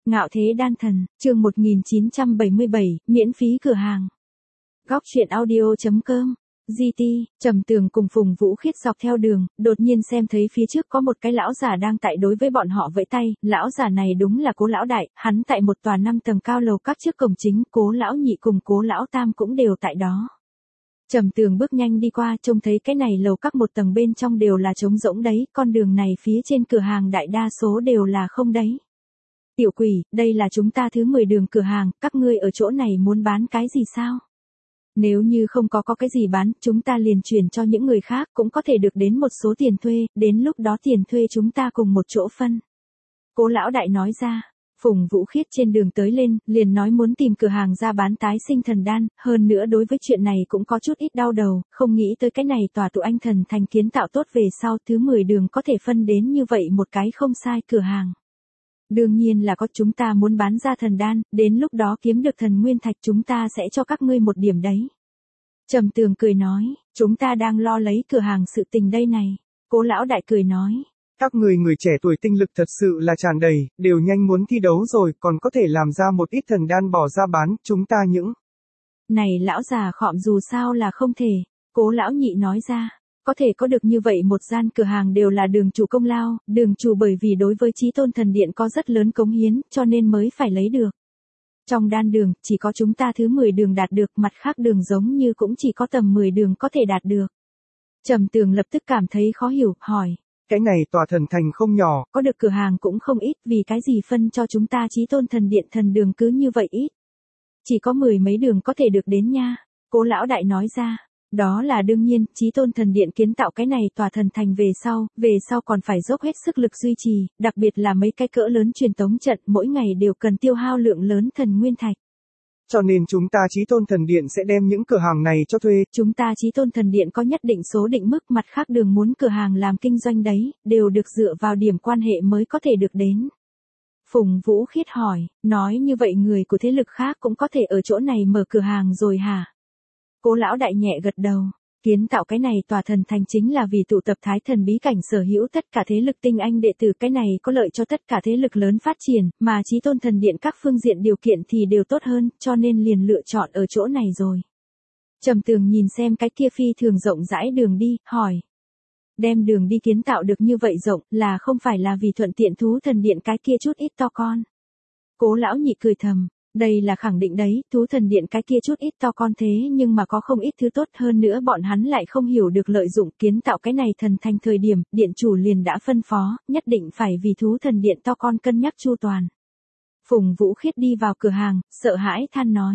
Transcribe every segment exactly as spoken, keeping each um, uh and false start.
Ngạo thế đan thần, chương một nghìn chín trăm bảy mươi bảy, miễn phí cửa hàng. Góc truyện audio.com, giê tê, Trầm Tường cùng Phùng Vũ Khiết dọc theo đường, đột nhiên xem thấy phía trước có một cái lão giả đang tại đối với bọn họ vẫy tay, lão giả này đúng là Cố lão đại, hắn tại một tòa năm tầng cao lầu các trước cổng chính, Cố lão nhị cùng Cố lão tam cũng đều tại đó. Trầm Tường bước nhanh đi qua, trông thấy cái này lầu các một tầng bên trong đều là trống rỗng đấy, con đường này phía trên cửa hàng đại đa số đều là không đấy. Tiểu quỷ, đây là chúng ta thứ mười đường cửa hàng, các ngươi ở chỗ này muốn bán cái gì sao? Nếu như không có có cái gì bán, chúng ta liền chuyển cho những người khác, cũng có thể được đến một số tiền thuê, đến lúc đó tiền thuê chúng ta cùng một chỗ phân. Cố lão đại nói ra. Phùng Vũ Khiết trên đường tới lên, liền nói muốn tìm cửa hàng ra bán tái sinh thần đan, hơn nữa đối với chuyện này cũng có chút ít đau đầu, không nghĩ tới cái này tòa tụ anh thần thành kiến tạo tốt về sau thứ mười đường có thể phân đến như vậy một cái không sai cửa hàng. Đương nhiên là có, chúng ta muốn bán ra thần đan, đến lúc đó kiếm được thần nguyên thạch chúng ta sẽ cho các ngươi một điểm đấy. Trầm Tường cười nói, chúng ta đang lo lấy cửa hàng sự tình đây này. Cố lão đại cười nói. Các người người trẻ tuổi tinh lực thật sự là tràn đầy, đều nhanh muốn thi đấu rồi, còn có thể làm ra một ít thần đan bỏ ra bán, chúng ta những. Này lão già khọm dù sao là không thể, Cố lão nhị nói ra. Có thể có được như vậy một gian cửa hàng đều là đường chủ công lao, đường chủ bởi vì đối với Chí Tôn Thần Điện có rất lớn cống hiến, cho nên mới phải lấy được. Trong đan đường, chỉ có chúng ta thứ mười đường đạt được, mặt khác đường giống như cũng chỉ có tầm mười đường có thể đạt được. Trầm Tường lập tức cảm thấy khó hiểu, hỏi. Cái này tòa thần thành không nhỏ, có được cửa hàng cũng không ít, vì cái gì phân cho chúng ta Chí Tôn Thần Điện thần đường cứ như vậy ít. Chỉ có mười mấy đường có thể được đến nha, Cố lão đại nói ra. Đó là đương nhiên, Chí Tôn Thần Điện kiến tạo cái này tòa thần thành về sau, về sau còn phải dốc hết sức lực duy trì, đặc biệt là mấy cái cỡ lớn truyền tống trận, mỗi ngày đều cần tiêu hao lượng lớn thần nguyên thạch. Cho nên chúng ta Chí Tôn Thần Điện sẽ đem những cửa hàng này cho thuê. Chúng ta Chí Tôn Thần Điện có nhất định số định mức, mặt khác đường muốn cửa hàng làm kinh doanh đấy, đều được dựa vào điểm quan hệ mới có thể được đến. Phùng Vũ Khiết hỏi, nói như vậy người của thế lực khác cũng có thể ở chỗ này mở cửa hàng rồi hả? Cố lão đại nhẹ gật đầu, kiến tạo cái này tòa thần thành chính là vì tụ tập thái thần bí cảnh sở hữu tất cả thế lực tinh anh đệ tử, cái này có lợi cho tất cả thế lực lớn phát triển, mà Chí Tôn Thần Điện các phương diện điều kiện thì đều tốt hơn, cho nên liền lựa chọn ở chỗ này rồi. Trầm Tường nhìn xem cái kia phi thường rộng rãi đường đi, hỏi. Đem đường đi kiến tạo được như vậy rộng, là không phải là vì thuận tiện thú thần điện cái kia chút ít to con. Cố lão nhị cười thầm. Đây là khẳng định đấy, thú thần điện cái kia chút ít to con thế nhưng mà có không ít thứ tốt, hơn nữa bọn hắn lại không hiểu được lợi dụng kiến tạo cái này thần thành thời điểm, điện chủ liền đã phân phó, nhất định phải vì thú thần điện to con cân nhắc chu toàn. Phùng Vũ Khiết đi vào cửa hàng, sợ hãi than nói.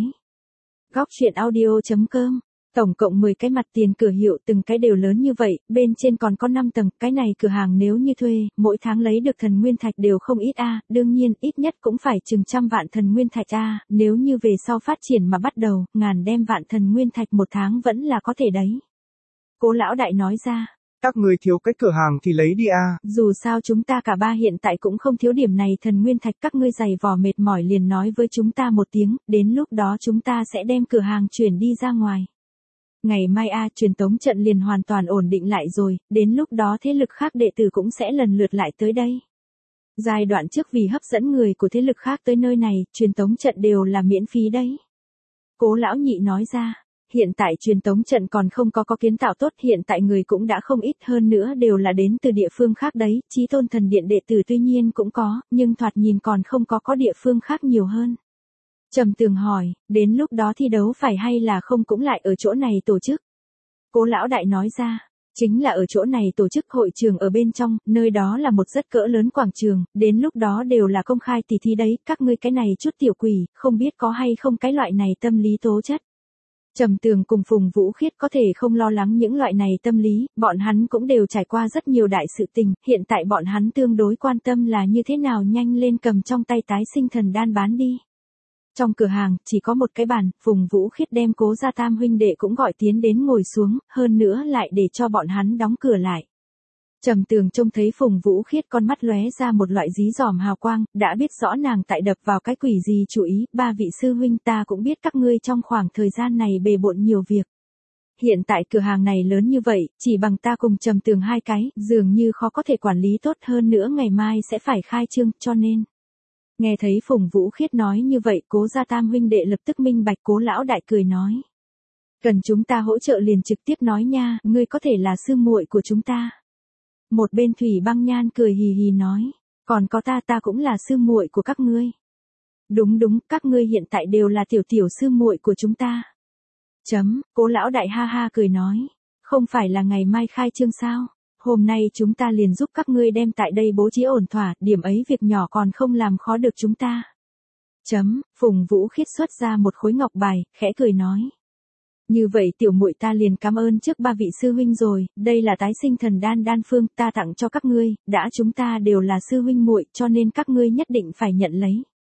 Góc truyện audio.com, tổng cộng mười cái mặt tiền cửa hiệu, từng cái đều lớn như vậy, bên trên còn có năm tầng, cái này cửa hàng nếu như thuê, mỗi tháng lấy được thần nguyên thạch đều không ít a, đương nhiên, ít nhất cũng phải chừng trăm vạn thần nguyên thạch a, nếu như về sau phát triển mà bắt đầu, ngàn đem vạn thần nguyên thạch một tháng vẫn là có thể đấy. Cố lão đại nói ra. Các người thiếu cái cửa hàng thì lấy đi a. Dù sao chúng ta cả ba hiện tại cũng không thiếu điểm này thần nguyên thạch, các ngươi giày vò mệt mỏi liền nói với chúng ta một tiếng, đến lúc đó chúng ta sẽ đem cửa hàng chuyển đi ra ngoài. Ngày mai a, truyền tống trận liền hoàn toàn ổn định lại rồi, đến lúc đó thế lực khác đệ tử cũng sẽ lần lượt lại tới đây. Giai đoạn trước vì hấp dẫn người của thế lực khác tới nơi này, truyền tống trận đều là miễn phí đấy. Cố lão nhị nói ra, hiện tại truyền tống trận còn không có có kiến tạo tốt, hiện tại người cũng đã không ít, hơn nữa đều là đến từ địa phương khác đấy, Chí Tôn Thần Điện đệ tử tuy nhiên cũng có, nhưng thoạt nhìn còn không có có địa phương khác nhiều hơn. Trầm Tường hỏi, đến lúc đó thi đấu phải hay là không cũng lại ở chỗ này tổ chức? Cố lão đại nói ra, chính là ở chỗ này tổ chức, hội trường ở bên trong, nơi đó là một rất cỡ lớn quảng trường, đến lúc đó đều là công khai tỷ thí đấy, các ngươi cái này chút tiểu quỷ, không biết có hay không cái loại này tâm lý tố chất. Trầm Tường cùng Phùng Vũ Khiết có thể không lo lắng những loại này tâm lý, bọn hắn cũng đều trải qua rất nhiều đại sự tình, hiện tại bọn hắn tương đối quan tâm là như thế nào nhanh lên cầm trong tay tái sinh thần đan bán đi. Trong cửa hàng, chỉ có một cái bàn, Phùng Vũ Khiết đem Cố gia tam huynh đệ cũng gọi tiến đến ngồi xuống, hơn nữa lại để cho bọn hắn đóng cửa lại. Trầm Tường trông thấy Phùng Vũ Khiết con mắt lóe ra một loại dí dỏm hào quang, đã biết rõ nàng tại đập vào cái quỷ gì chủ ý, ba vị sư huynh ta cũng biết các ngươi trong khoảng thời gian này bề bộn nhiều việc. Hiện tại cửa hàng này lớn như vậy, chỉ bằng ta cùng Trầm Tường hai cái, dường như khó có thể quản lý tốt, hơn nữa ngày mai sẽ phải khai trương, cho nên. Nghe thấy Phùng Vũ Khiết nói như vậy, Cố gia tam huynh đệ lập tức minh bạch. Cố lão đại cười nói. Cần chúng ta hỗ trợ liền trực tiếp nói nha, ngươi có thể là sư muội của chúng ta. Một bên Thủy Băng Nhan cười hì hì nói. Còn có ta ta cũng là sư muội của các ngươi. Đúng đúng, các ngươi hiện tại đều là tiểu tiểu sư muội của chúng ta. Chấm, Cố lão đại ha ha cười nói. Không phải là ngày mai khai trương sao? Hôm nay chúng ta liền giúp các ngươi đem tại đây bố trí ổn thỏa, điểm ấy việc nhỏ còn không làm khó được chúng ta. Chấm, Phùng Vũ Khiết xuất ra một khối ngọc bài, khẽ cười nói. Như vậy tiểu muội ta liền cảm ơn trước ba vị sư huynh rồi, đây là tái sinh thần đan đan phương ta tặng cho các ngươi, đã chúng ta đều là sư huynh muội cho nên các ngươi nhất định phải nhận lấy.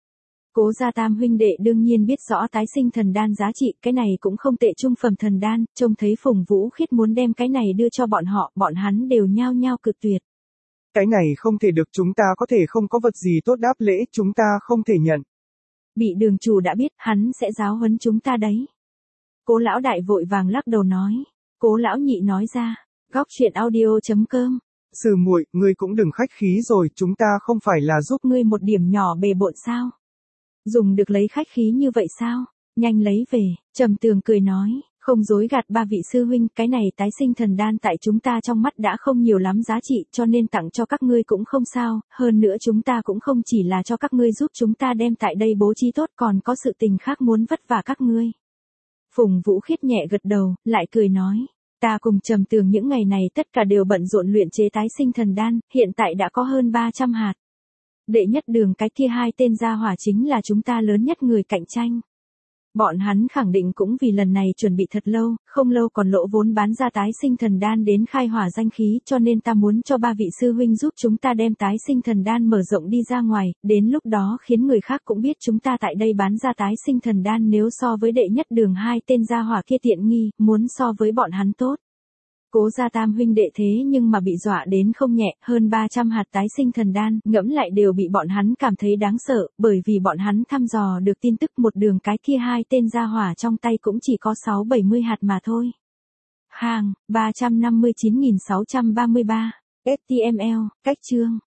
Cố gia tam huynh đệ đương nhiên biết rõ tái sinh thần đan giá trị, cái này cũng không tệ, trung phẩm thần đan, trông thấy Phùng Vũ Khiết muốn đem cái này đưa cho bọn họ, bọn hắn đều nhao nhao cự tuyệt. Cái này không thể được, chúng ta có thể không có vật gì tốt đáp lễ, chúng ta không thể nhận. Bị đường chủ đã biết, hắn sẽ giáo huấn chúng ta đấy. Cố lão đại vội vàng lắc đầu nói. Cố lão nhị nói ra. Góc truyện audio chấm com. Sư muội, ngươi cũng đừng khách khí rồi, chúng ta không phải là giúp ngươi một điểm nhỏ bề bộn sao? Dùng được lấy khách khí như vậy sao? Nhanh lấy về, Trầm Tường cười nói, không dối gạt ba vị sư huynh, cái này tái sinh thần đan tại chúng ta trong mắt đã không nhiều lắm giá trị, cho nên tặng cho các ngươi cũng không sao, hơn nữa chúng ta cũng không chỉ là cho các ngươi giúp chúng ta đem tại đây bố trí tốt, còn có sự tình khác muốn vất vả các ngươi. Phùng Vũ Khiết nhẹ gật đầu, lại cười nói, ta cùng Trầm Tường những ngày này tất cả đều bận rộn luyện chế tái sinh thần đan, hiện tại đã có hơn ba trăm hạt. Đệ nhất đường cái kia hai tên gia hỏa chính là chúng ta lớn nhất người cạnh tranh. Bọn hắn khẳng định cũng vì lần này chuẩn bị thật lâu, không lâu còn lỗ vốn bán ra tái sinh thần đan đến khai hỏa danh khí, cho nên ta muốn cho ba vị sư huynh giúp chúng ta đem tái sinh thần đan mở rộng đi ra ngoài, đến lúc đó khiến người khác cũng biết chúng ta tại đây bán ra tái sinh thần đan, nếu so với đệ nhất đường hai tên gia hỏa kia tiện nghi, muốn so với bọn hắn tốt. Cố gia tam huynh đệ thế nhưng mà bị dọa đến không nhẹ, hơn ba trăm hạt tái sinh thần đan, ngẫm lại đều bị bọn hắn cảm thấy đáng sợ, bởi vì bọn hắn thăm dò được tin tức một đường cái kia hai tên gia hỏa trong tay cũng chỉ có sáu bảy mươi hạt mà thôi. Hàng, ba trăm năm mươi chín nghìn sáu trăm ba mươi ba, ếch ti em eo, cách chương.